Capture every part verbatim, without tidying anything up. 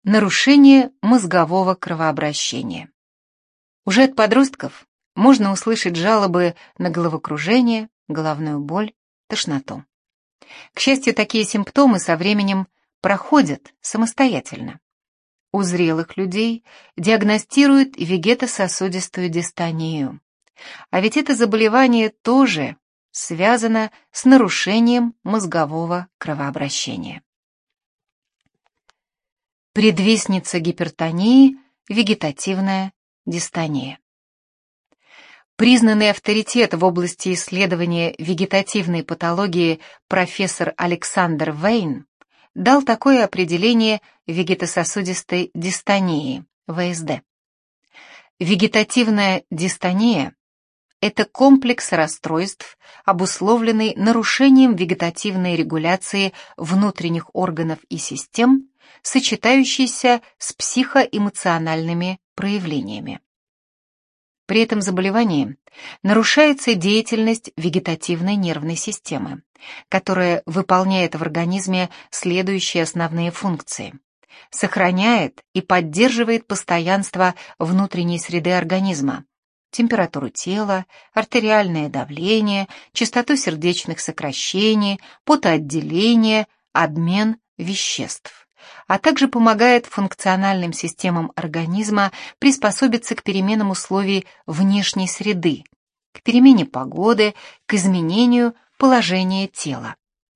Нарушение мозгового кровообращения. Уже от подростков можно услышать жалобы на головокружение, головную боль, тошноту. К счастью, такие симптомы со временем проходят самостоятельно. У зрелых людей диагностируют вегетососудистую дистонию. А ведь это заболевание тоже связано с нарушением мозгового кровообращения. Предвестница гипертонии – вегетативная дистония. Признанный авторитет в области исследования вегетативной патологии профессор Александр Вейн дал такое определение вегетососудистой дистонии, вэ эс дэ. Вегетативная дистония – это комплекс расстройств, обусловленный нарушением вегетативной регуляции внутренних органов и систем, сочетающийся с психоэмоциональными проявлениями. При этом заболевании нарушается деятельность вегетативной нервной системы, которая выполняет в организме следующие основные функции: сохраняет и поддерживает постоянство внутренней среды организма, температуру тела, артериальное давление, частоту сердечных сокращений, потоотделение, обмен веществ, а также помогает функциональным системам организма приспособиться к переменам условий внешней среды, к перемене погоды, к изменению положения тела.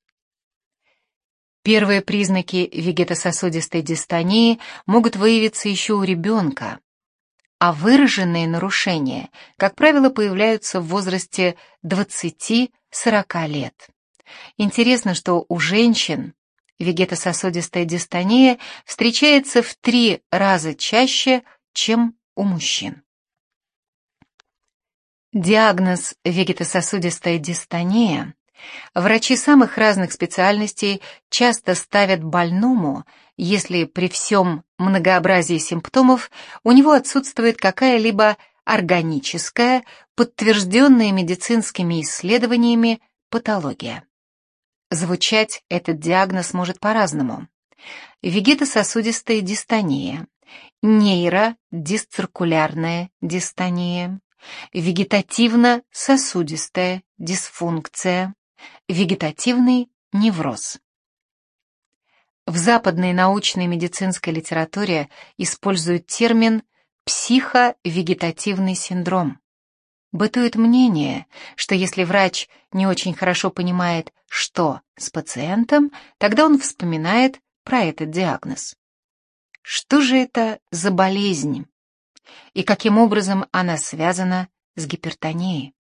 Первые признаки вегетососудистой дистонии могут выявиться еще у ребенка, а выраженные нарушения, как правило, появляются в возрасте двадцати-сорока лет. Интересно, что у женщин вегетососудистая дистония встречается в три раза чаще, чем у мужчин. Диагноз вегетососудистая дистония врачи самых разных специальностей часто ставят больному, если при всем многообразии симптомов у него отсутствует какая-либо органическая, подтвержденная медицинскими исследованиями патология. Звучать этот диагноз может по-разному. Вегетососудистая дистония, нейродисциркулярная дистония, вегетативно-сосудистая дисфункция, вегетативный невроз. В западной научной медицинской литературе используют термин «психовегетативный синдром». Бытует мнение, что если врач не очень хорошо понимает, что с пациентом, тогда он вспоминает про этот диагноз. Что же это за болезнь? И каким образом она связана с гипертонией?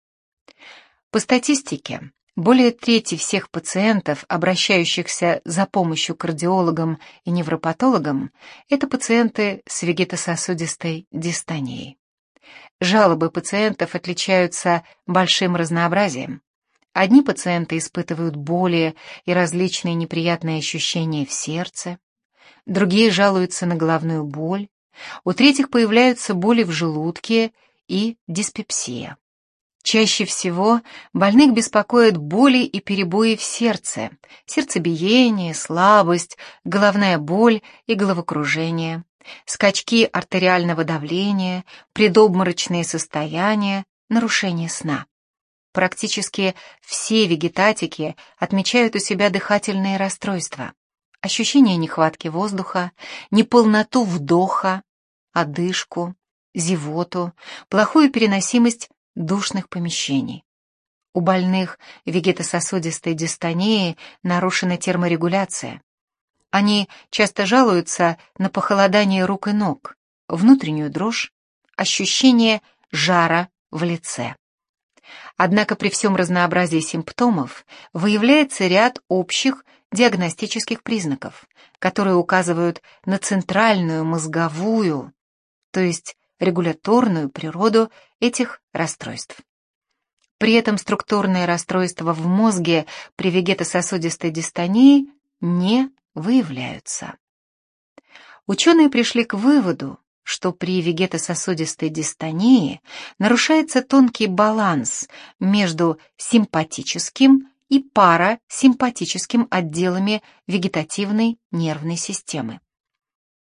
По статистике, более трети всех пациентов, обращающихся за помощью к кардиологам и невропатологам, это пациенты с вегетососудистой дистонией. Жалобы пациентов отличаются большим разнообразием. Одни пациенты испытывают боли и различные неприятные ощущения в сердце, другие жалуются на головную боль, у третьих появляются боли в желудке и диспепсия. Чаще всего больных беспокоят боли и перебои в сердце, сердцебиение, слабость, головная боль и головокружение, скачки артериального давления, предобморочные состояния, нарушение сна. Практически все вегетатики отмечают у себя дыхательные расстройства, ощущение нехватки воздуха, неполноту вдоха, одышку, зевоту, плохую переносимость душных помещений. У больных вегетососудистой дистонией нарушена терморегуляция. Они часто жалуются на похолодание рук и ног, внутреннюю дрожь, ощущение жара в лице. Однако при всем разнообразии симптомов выявляется ряд общих диагностических признаков, которые указывают на центральную мозговую, то есть регуляторную природу этих расстройств. При этом структурные расстройства в мозге при вегетососудистой дистонии не выявляются. Ученые пришли к выводу, что при вегетососудистой дистонии нарушается тонкий баланс между симпатическим и парасимпатическим отделами вегетативной нервной системы.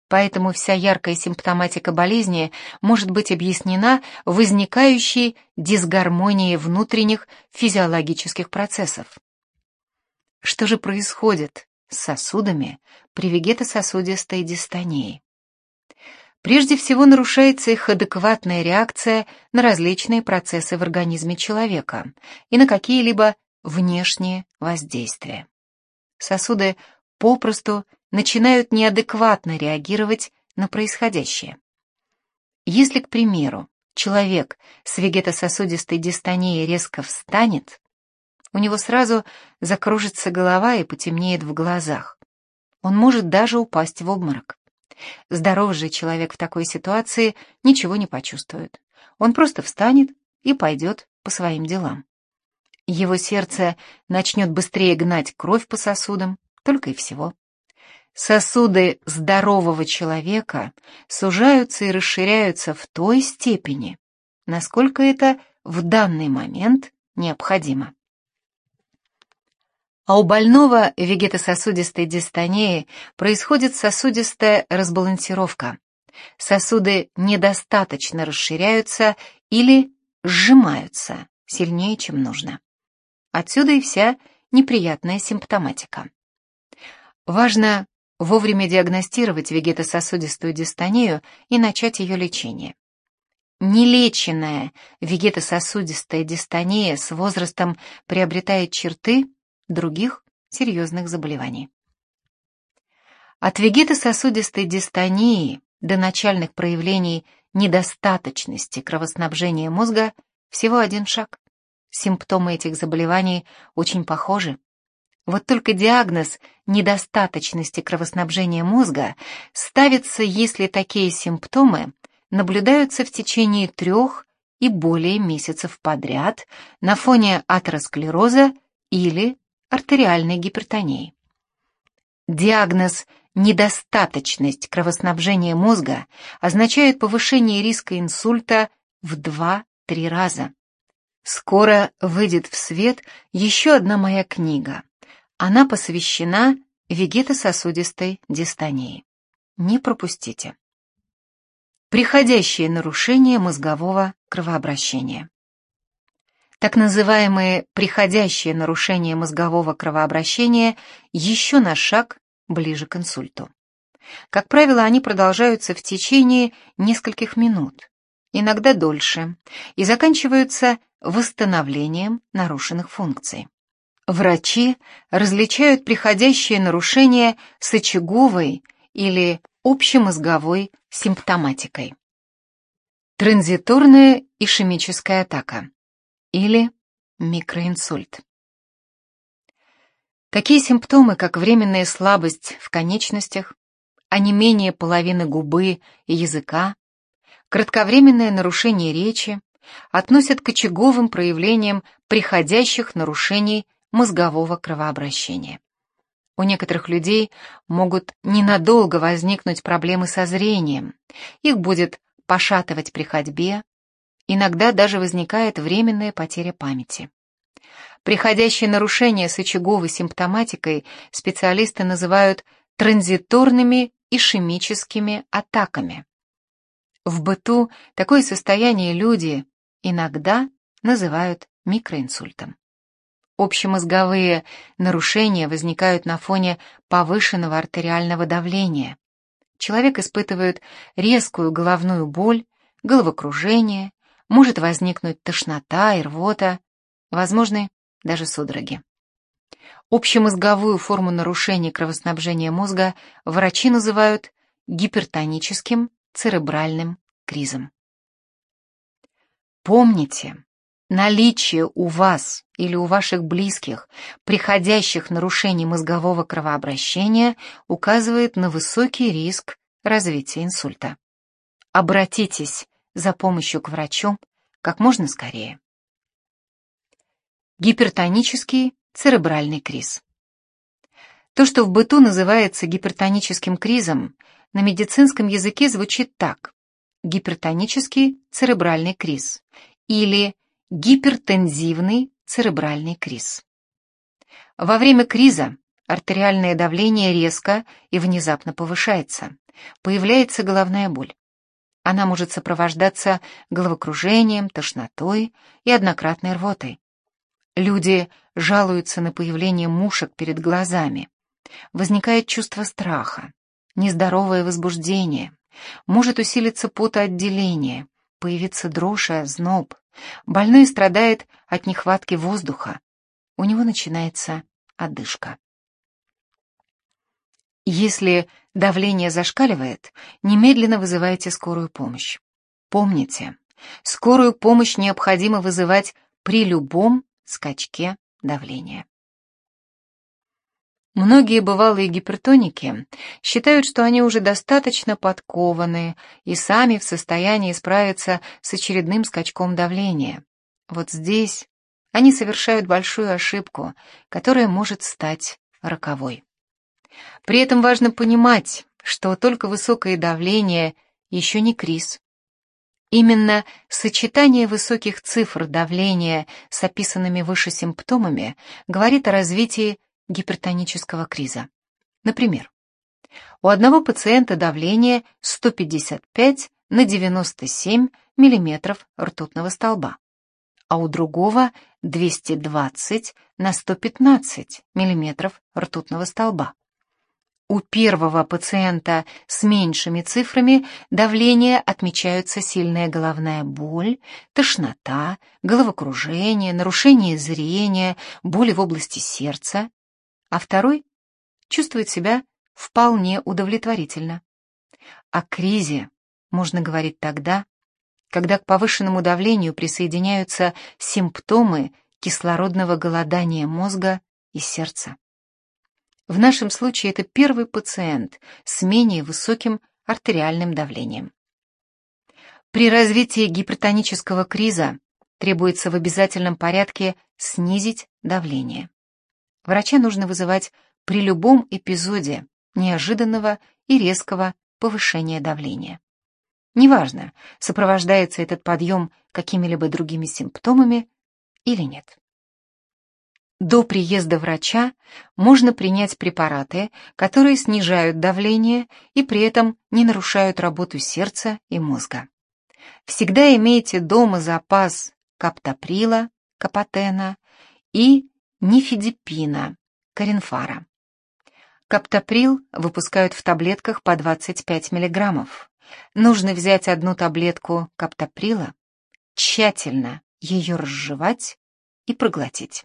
Поэтому вся яркая симптоматика болезни может быть объяснена возникающей дисгармонией внутренних физиологических процессов. Что же происходит с сосудами при вегетососудистой дистонии? Прежде всего нарушается их адекватная реакция на различные процессы в организме человека и на какие-либо внешние воздействия. Сосуды попросту начинают неадекватно реагировать на происходящее. Если, к примеру, человек с вегетососудистой дистонией резко встанет, у него сразу закружится голова и потемнеет в глазах. Он может даже упасть в обморок. Здоровый же человек в такой ситуации ничего не почувствует. Он просто встанет и пойдет по своим делам. Его сердце начнет быстрее гнать кровь по сосудам, только и всего. Сосуды здорового человека сужаются и расширяются в той степени, насколько это в данный момент необходимо. А у больного вегетососудистой дистонии происходит сосудистая разбалансировка. Сосуды недостаточно расширяются или сжимаются сильнее, чем нужно. Отсюда и вся неприятная симптоматика. Важно вовремя диагностировать вегетососудистую дистонию и начать ее лечение. Нелеченная вегетососудистая дистония с возрастом приобретает черты других серьезных заболеваний. От вегетососудистой дистонии до начальных проявлений недостаточности кровоснабжения мозга всего один шаг. Симптомы этих заболеваний очень похожи. Вот только диагноз недостаточности кровоснабжения мозга ставится, если такие симптомы наблюдаются в течение трех и более месяцев подряд на фоне атеросклероза или артериальной гипертонии. Диагноз «недостаточность кровоснабжения мозга» означает повышение риска инсульта в два-три раза. Скоро выйдет в свет еще одна моя книга. Она посвящена вегетососудистой дистонии. Не пропустите. Приходящее нарушение мозгового кровообращения. Так называемые приходящие нарушения мозгового кровообращения еще на шаг ближе к инсульту. Как правило, они продолжаются в течение нескольких минут, иногда дольше, и заканчиваются восстановлением нарушенных функций. Врачи различают приходящие нарушения с очаговой или общемозговой симптоматикой. Транзиторная ишемическая атака или микроинсульт. Такие симптомы, как временная слабость в конечностях, онемение половины губы и языка, кратковременное нарушение речи, относят к очаговым проявлениям приходящих нарушений мозгового кровообращения. У некоторых людей могут ненадолго возникнуть проблемы со зрением, их будет пошатывать при ходьбе, иногда даже возникает временная потеря памяти. Приходящие нарушения с очаговой симптоматикой специалисты называют транзиторными ишемическими атаками. В быту такое состояние люди иногда называют микроинсультом. Общемозговые нарушения возникают на фоне повышенного артериального давления. Человек испытывает резкую головную боль, головокружение, может возникнуть тошнота и рвота, возможны даже судороги. Общемозговую форму нарушения кровоснабжения мозга врачи называют гипертоническим церебральным кризом. Помните, наличие у вас или у ваших близких приходящих нарушений мозгового кровообращения указывает на высокий риск развития инсульта. Обратитесь за помощью к врачу как можно скорее. Гипертонический церебральный криз. То, что в быту называется гипертоническим кризом, на медицинском языке звучит так: гипертонический церебральный криз или гипертензивный церебральный криз. Во время криза артериальное давление резко и внезапно повышается. Появляется головная боль. Она может сопровождаться головокружением, тошнотой и однократной рвотой. Люди жалуются на появление мушек перед глазами. Возникает чувство страха, нездоровое возбуждение, может усилиться потоотделение, появиться дрожь и озноб. Больной страдает от нехватки воздуха. У него начинается одышка. Если давление зашкаливает, немедленно вызывайте скорую помощь. Помните, скорую помощь необходимо вызывать при любом скачке давления. Многие бывалые гипертоники считают, что они уже достаточно подкованы и сами в состоянии справиться с очередным скачком давления. Вот здесь они совершают большую ошибку, которая может стать роковой. При этом важно понимать, что только высокое давление еще не криз. Именно сочетание высоких цифр давления с описанными выше симптомами говорит о развитии гипертонического криза. Например, у одного пациента давление сто пятьдесят пять на девяносто семь миллиметров ртутного столба, а у другого двести двадцать на сто пятнадцать миллиметров ртутного столба. У первого пациента с меньшими цифрами давления отмечаются сильная головная боль, тошнота, головокружение, нарушение зрения, боли в области сердца, а второй чувствует себя вполне удовлетворительно. О кризе можно говорить тогда, когда к повышенному давлению присоединяются симптомы кислородного голодания мозга и сердца. В нашем случае это первый пациент с менее высоким артериальным давлением. При развитии гипертонического криза требуется в обязательном порядке снизить давление. Врача нужно вызывать при любом эпизоде неожиданного и резкого повышения давления. Неважно, сопровождается этот подъем какими-либо другими симптомами или нет. До приезда врача можно принять препараты, которые снижают давление и при этом не нарушают работу сердца и мозга. Всегда имейте дома запас каптоприла, капотена и нифедипина, коринфара. Каптоприл выпускают в таблетках по двадцать пять миллиграммов. Нужно взять одну таблетку каптоприла, тщательно ее разжевать и проглотить.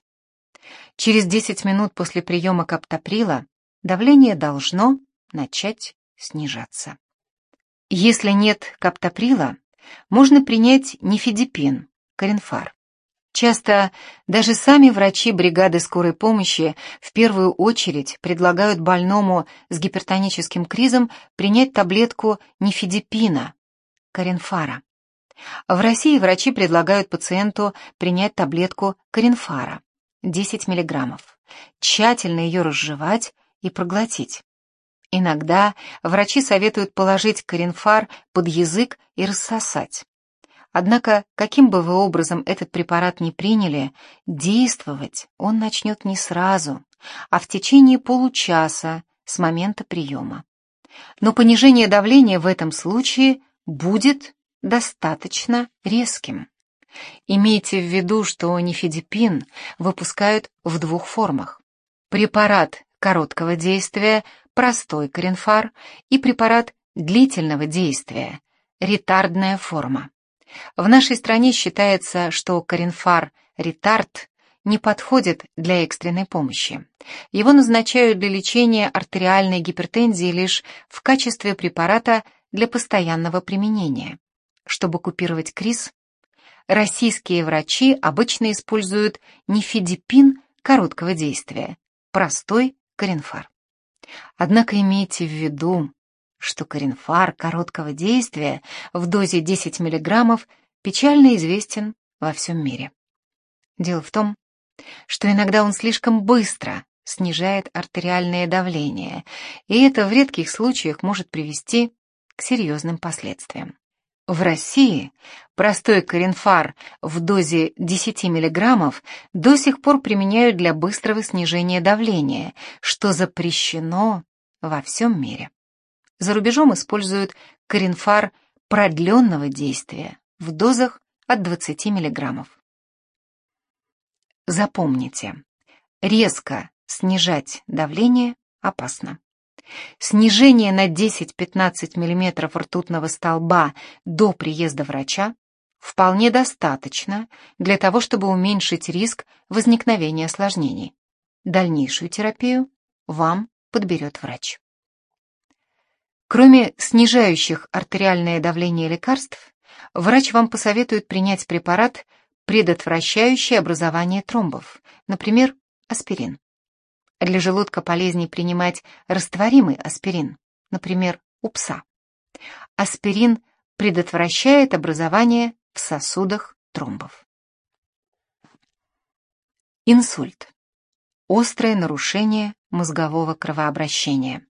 Через десять минут после приема каптоприла давление должно начать снижаться. Если нет каптоприла, можно принять нифедипин, коринфар. Часто даже сами врачи бригады скорой помощи в первую очередь предлагают больному с гипертоническим кризом принять таблетку нифедипина, коринфара. В России врачи предлагают пациенту принять таблетку коринфара, десять миллиграммов, тщательно ее разжевать и проглотить. Иногда врачи советуют положить коринфар под язык и рассосать. Однако, каким бы вы образом этот препарат ни приняли, действовать он начнет не сразу, а в течение получаса с момента приема. Но понижение давления в этом случае будет достаточно резким. Имейте в виду, что нифедипин выпускают в двух формах. Препарат короткого действия, простой коринфар, и препарат длительного действия, ретардная форма. В нашей стране считается, что коринфар ретард не подходит для экстренной помощи. Его назначают для лечения артериальной гипертензии лишь в качестве препарата для постоянного применения. Чтобы купировать криз, российские врачи обычно используют нифедипин короткого действия, простой коринфар. Однако имейте в виду, что коринфар короткого действия в дозе десять миллиграммов печально известен во всем мире. Дело в том, что иногда он слишком быстро снижает артериальное давление, и это в редких случаях может привести к серьезным последствиям. В России простой коринфар в дозе десять миллиграммов до сих пор применяют для быстрого снижения давления, что запрещено во всем мире. За рубежом используют коринфар продленного действия в дозах от двадцати миллиграммов. Запомните, резко снижать давление опасно. Снижение на десять-пятнадцать миллиметров ртутного столба до приезда врача вполне достаточно для того, чтобы уменьшить риск возникновения осложнений. Дальнейшую терапию вам подберет врач. Кроме снижающих артериальное давление лекарств, врач вам посоветует принять препарат, предотвращающий образование тромбов, например, аспирин. Для желудка полезнее принимать растворимый аспирин, например, у пса. Аспирин предотвращает образование в сосудах тромбов. Инсульт. Острое нарушение мозгового кровообращения.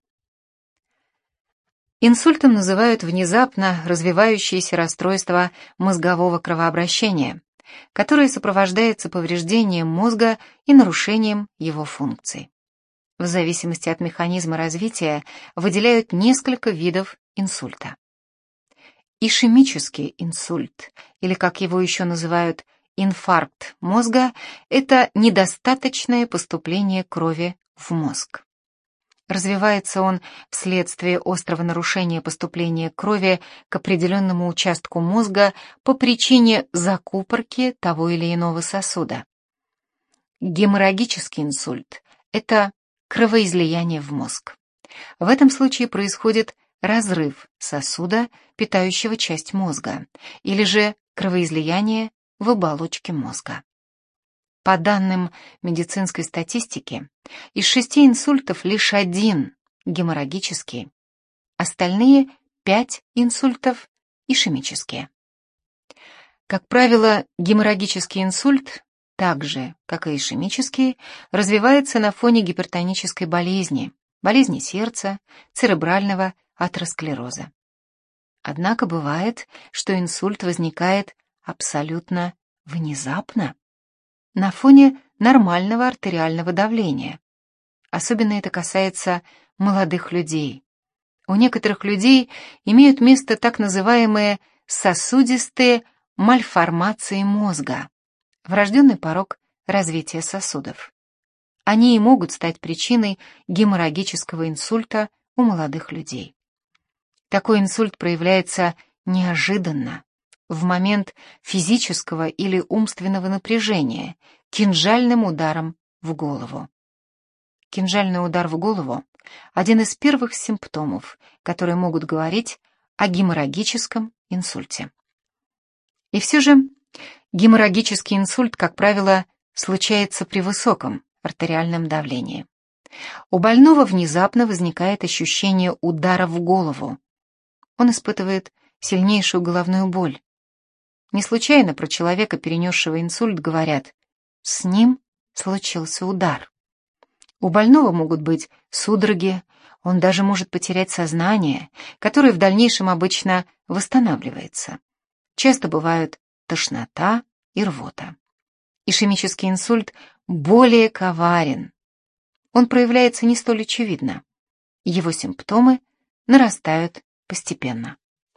Инсультом называют внезапно развивающееся расстройство мозгового кровообращения, которое сопровождается повреждением мозга и нарушением его функций. В зависимости от механизма развития выделяют несколько видов инсульта. Ишемический инсульт, или как его еще называют, инфаркт мозга, это недостаточное поступление крови в мозг. Развивается он вследствие острого нарушения поступления крови к определенному участку мозга по причине закупорки того или иного сосуда. Геморрагический инсульт – это кровоизлияние в мозг. В этом случае происходит разрыв сосуда, питающего часть мозга, или же кровоизлияние в оболочке мозга. По данным медицинской статистики, из шести инсультов лишь один геморрагический, остальные пять инсультов ишемические. Как правило, геморрагический инсульт, так же, как и ишемический, развивается на фоне гипертонической болезни, болезни сердца, церебрального атеросклероза. Однако бывает, что инсульт возникает абсолютно внезапно, на фоне нормального артериального давления. Особенно это касается молодых людей. У некоторых людей имеют место так называемые сосудистые мальформации мозга, врожденный порок развития сосудов. Они и могут стать причиной геморрагического инсульта у молодых людей. Такой инсульт проявляется неожиданно, в момент физического или умственного напряжения, кинжальным ударом в голову. Кинжальный удар в голову – один из первых симптомов, которые могут говорить о геморрагическом инсульте. И все же геморрагический инсульт, как правило, случается при высоком артериальном давлении. У больного внезапно возникает ощущение удара в голову. Он испытывает сильнейшую головную боль. Не случайно про человека, перенесшего инсульт, говорят: с ним случился удар. У больного могут быть судороги, он даже может потерять сознание, которое в дальнейшем обычно восстанавливается. Часто бывают тошнота и рвота. Ишемический инсульт более коварен. Он проявляется не столь очевидно. Его симптомы нарастают постепенно.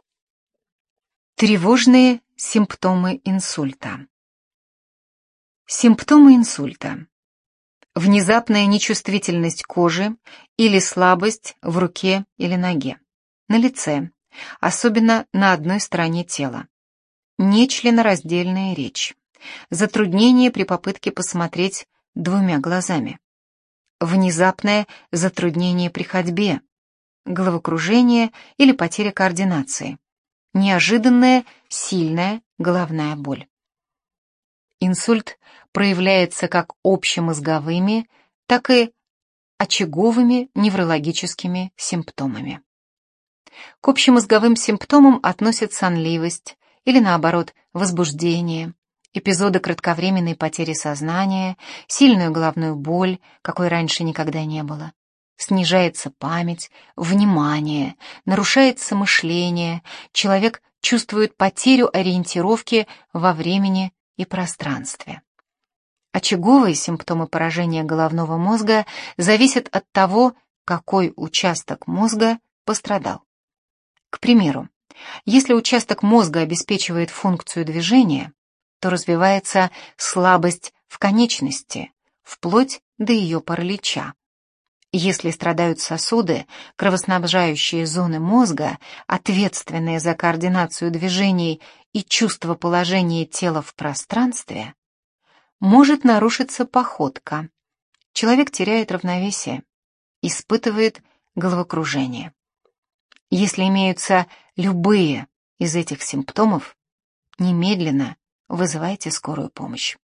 Тревожные симптомы инсульта. Симптомы инсульта. Внезапная нечувствительность кожи или слабость в руке или ноге, на лице, особенно на одной стороне тела. Нечленораздельная речь. Затруднение при попытке посмотреть двумя глазами. Внезапное затруднение при ходьбе. Головокружение или потеря координации. Неожиданная сильная головная боль. Инсульт проявляется как общемозговыми, так и очаговыми неврологическими симптомами. К общемозговым симптомам относят сонливость или, наоборот, возбуждение, эпизоды кратковременной потери сознания, сильную головную боль, какой раньше никогда не было. снижается память, внимание, нарушается мышление, человек чувствует потерю ориентировки во времени и пространстве. Очаговые симптомы поражения головного мозга зависят от того, какой участок мозга пострадал. К примеру, если участок мозга обеспечивает функцию движения, то развивается слабость в конечности, вплоть до ее паралича. Если страдают сосуды, кровоснабжающие зоны мозга, ответственные за координацию движений и чувство положения тела в пространстве, может нарушиться походка. Человек теряет равновесие, испытывает головокружение. Если имеются любые из этих симптомов, немедленно вызывайте скорую помощь.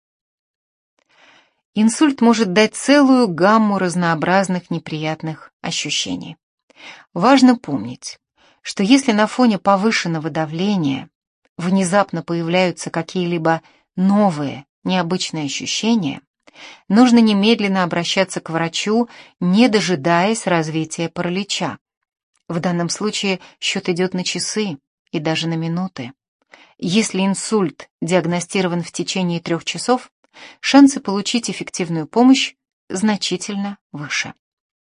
Инсульт может дать целую гамму разнообразных неприятных ощущений. Важно помнить, что если на фоне повышенного давления внезапно появляются какие-либо новые, необычные ощущения, нужно немедленно обращаться к врачу, не дожидаясь развития паралича. В данном случае счет идет на часы и даже на минуты. Если инсульт диагностирован в течение трех часов, шансы получить эффективную помощь значительно выше.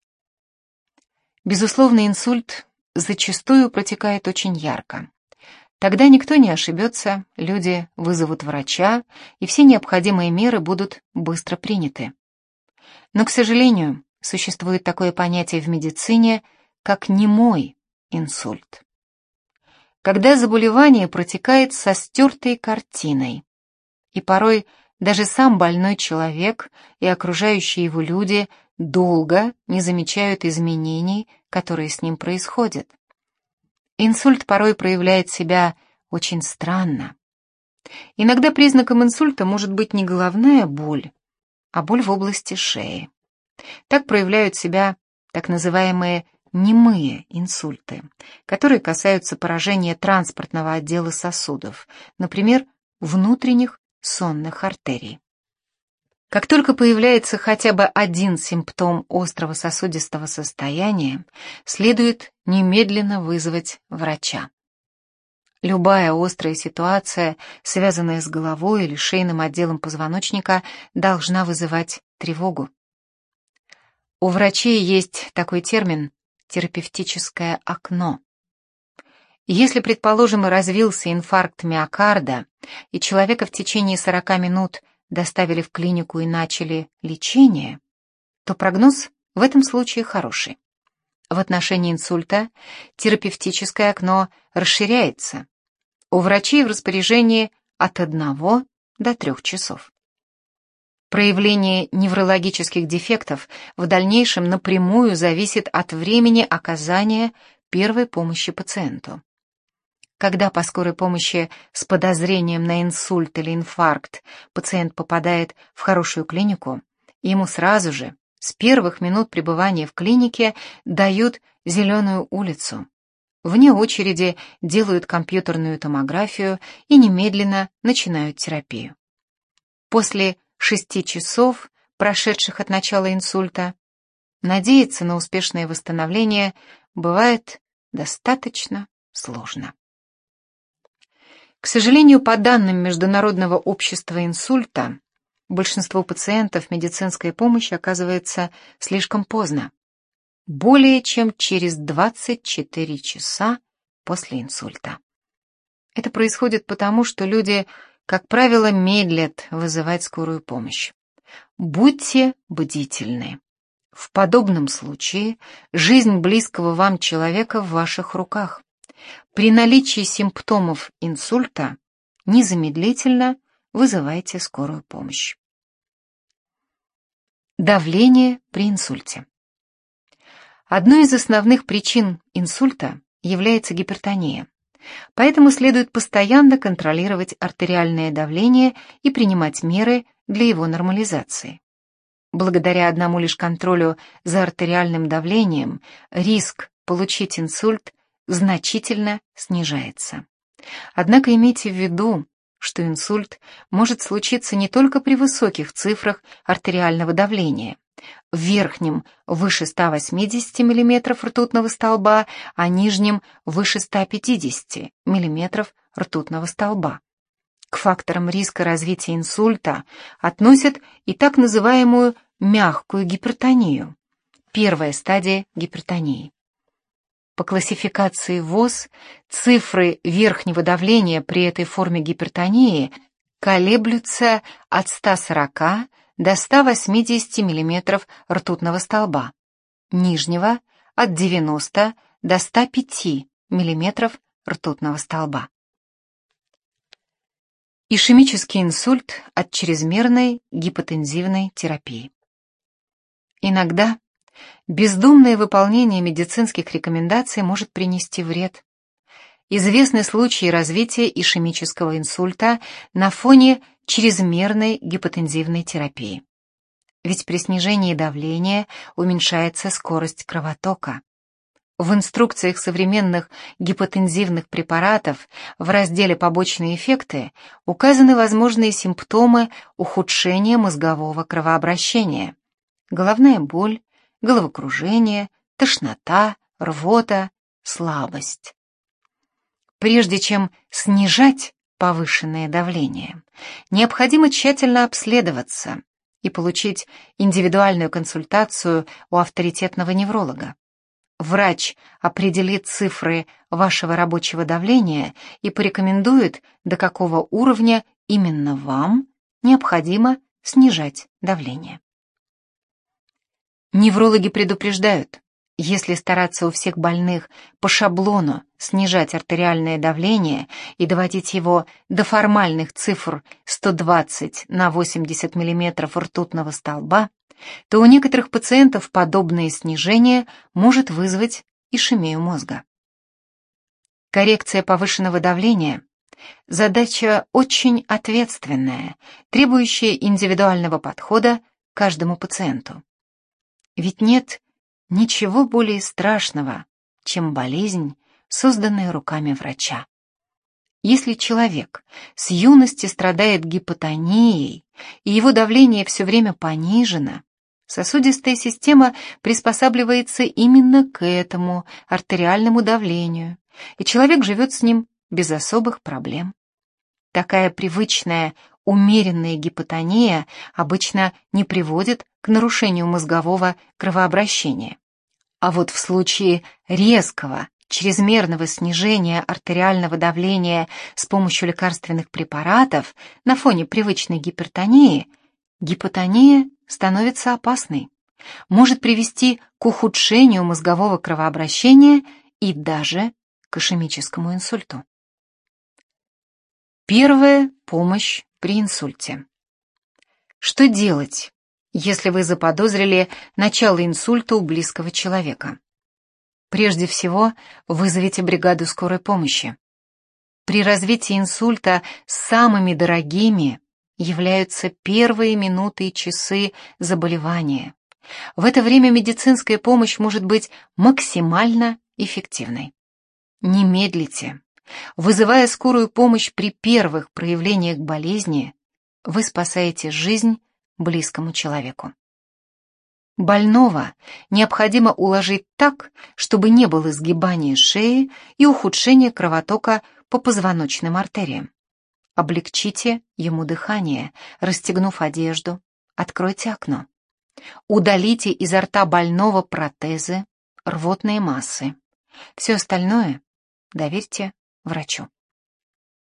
Безусловно, инсульт зачастую протекает очень ярко. Тогда никто не ошибется, люди вызовут врача, и все необходимые меры будут быстро приняты. Но, к сожалению, существует такое понятие в медицине, как немой инсульт. Когда заболевание протекает со стертой картиной, и порой даже сам больной человек и окружающие его люди долго не замечают изменений, которые с ним происходят. Инсульт порой проявляет себя очень странно. Иногда признаком инсульта может быть не головная боль, а боль в области шеи. Так проявляют себя так называемые немые инсульты, которые касаются поражения транспортного отдела сосудов, например, внутренних сонных артерий. Как только появляется хотя бы один симптом острого сосудистого состояния, следует немедленно вызвать врача. Любая острая ситуация, связанная с головой или шейным отделом позвоночника, должна вызывать тревогу. У врачей есть такой термин терапевтическое окно. Если, предположим, развился инфаркт миокарда, и человека в течение сорока минут доставили в клинику и начали лечение, то прогноз в этом случае хороший. В отношении инсульта терапевтическое окно расширяется. У врачей в распоряжении от одного до трех часов. Проявление неврологических дефектов в дальнейшем напрямую зависит от времени оказания первой помощи пациенту. Когда по скорой помощи с подозрением на инсульт или инфаркт пациент попадает в хорошую клинику, ему сразу же, с первых минут пребывания в клинике, дают зеленую улицу. Вне очереди делают компьютерную томографию и немедленно начинают терапию. После шести часов, прошедших от начала инсульта, надеяться на успешное восстановление бывает достаточно сложно. К сожалению, по данным Международного общества инсульта, большинству пациентов медицинская помощь оказывается слишком поздно, более чем через двадцать четыре часа после инсульта. Это происходит потому, что люди, как правило, медлят вызывать скорую помощь. Будьте бдительны. В подобном случае жизнь близкого вам человека в ваших руках. При наличии симптомов инсульта незамедлительно вызывайте скорую помощь. Давление при инсульте. Одной из основных причин инсульта является гипертония, поэтому следует постоянно контролировать артериальное давление и принимать меры для его нормализации. Благодаря одному лишь контролю за артериальным давлением риск получить инсульт значительно снижается. Однако имейте в виду, что инсульт может случиться не только при высоких цифрах артериального давления, В верхнем выше ста восьмидесяти миллиметров ртутного столба, а нижнем выше ста пятидесяти миллиметров ртутного столба. К факторам риска развития инсульта относят и так называемую мягкую гипертонию, первая стадия гипертонии. По классификации ВОЗ цифры верхнего давления при этой форме гипертонии колеблются от ста сорока до ста восьмидесяти миллиметров ртутного столба, нижнего от девяноста до ста пяти миллиметров ртутного столба. Ишемический инсульт от чрезмерной гипотензивной терапии. Иногда бездумное выполнение медицинских рекомендаций может принести вред. Известны случаи развития ишемического инсульта на фоне чрезмерной гипотензивной терапии. Ведь при снижении давления уменьшается скорость кровотока. В инструкциях современных гипотензивных препаратов в разделе «Побочные эффекты» указаны возможные симптомы ухудшения мозгового кровообращения: головная боль, головокружение, тошнота, рвота, слабость. Прежде чем снижать повышенное давление, необходимо тщательно обследоваться и получить индивидуальную консультацию у авторитетного невролога. Врач определит цифры вашего рабочего давления и порекомендует, до какого уровня именно вам необходимо снижать давление. Неврологи предупреждают, если стараться у всех больных по шаблону снижать артериальное давление и доводить его до формальных цифр сто двадцать на восемьдесят миллиметров ртутного столба, то у некоторых пациентов подобное снижение может вызвать ишемию мозга. Коррекция повышенного давления – задача очень ответственная, требующая индивидуального подхода к каждому пациенту. Ведь нет ничего более страшного, чем болезнь, созданная руками врача. Если человек с юности страдает гипотонией, и его давление все время понижено, сосудистая система приспосабливается именно к этому артериальному давлению, и человек живет с ним без особых проблем. Такая привычная, умеренная гипотония обычно не приводит к нарушению мозгового кровообращения. А вот в случае резкого, чрезмерного снижения артериального давления с помощью лекарственных препаратов на фоне привычной гипертонии, гипотония становится опасной, может привести к ухудшению мозгового кровообращения и даже к ишемическому инсульту. Первая помощь при инсульте. Что делать, если вы заподозрили начало инсульта у близкого человека? Прежде всего, вызовите бригаду скорой помощи. При развитии инсульта самыми дорогими являются первые минуты и часы заболевания. В это время медицинская помощь может быть максимально эффективной. Не медлите. Вызывая скорую помощь при первых проявлениях болезни, вы спасаете жизнь близкому человеку. Больного необходимо уложить так, чтобы не было изгибания шеи и ухудшения кровотока по позвоночным артериям. Облегчите ему дыхание, расстегнув одежду, откройте окно. Удалите изо рта больного протезы, рвотные массы. Все остальное доверьте врачу.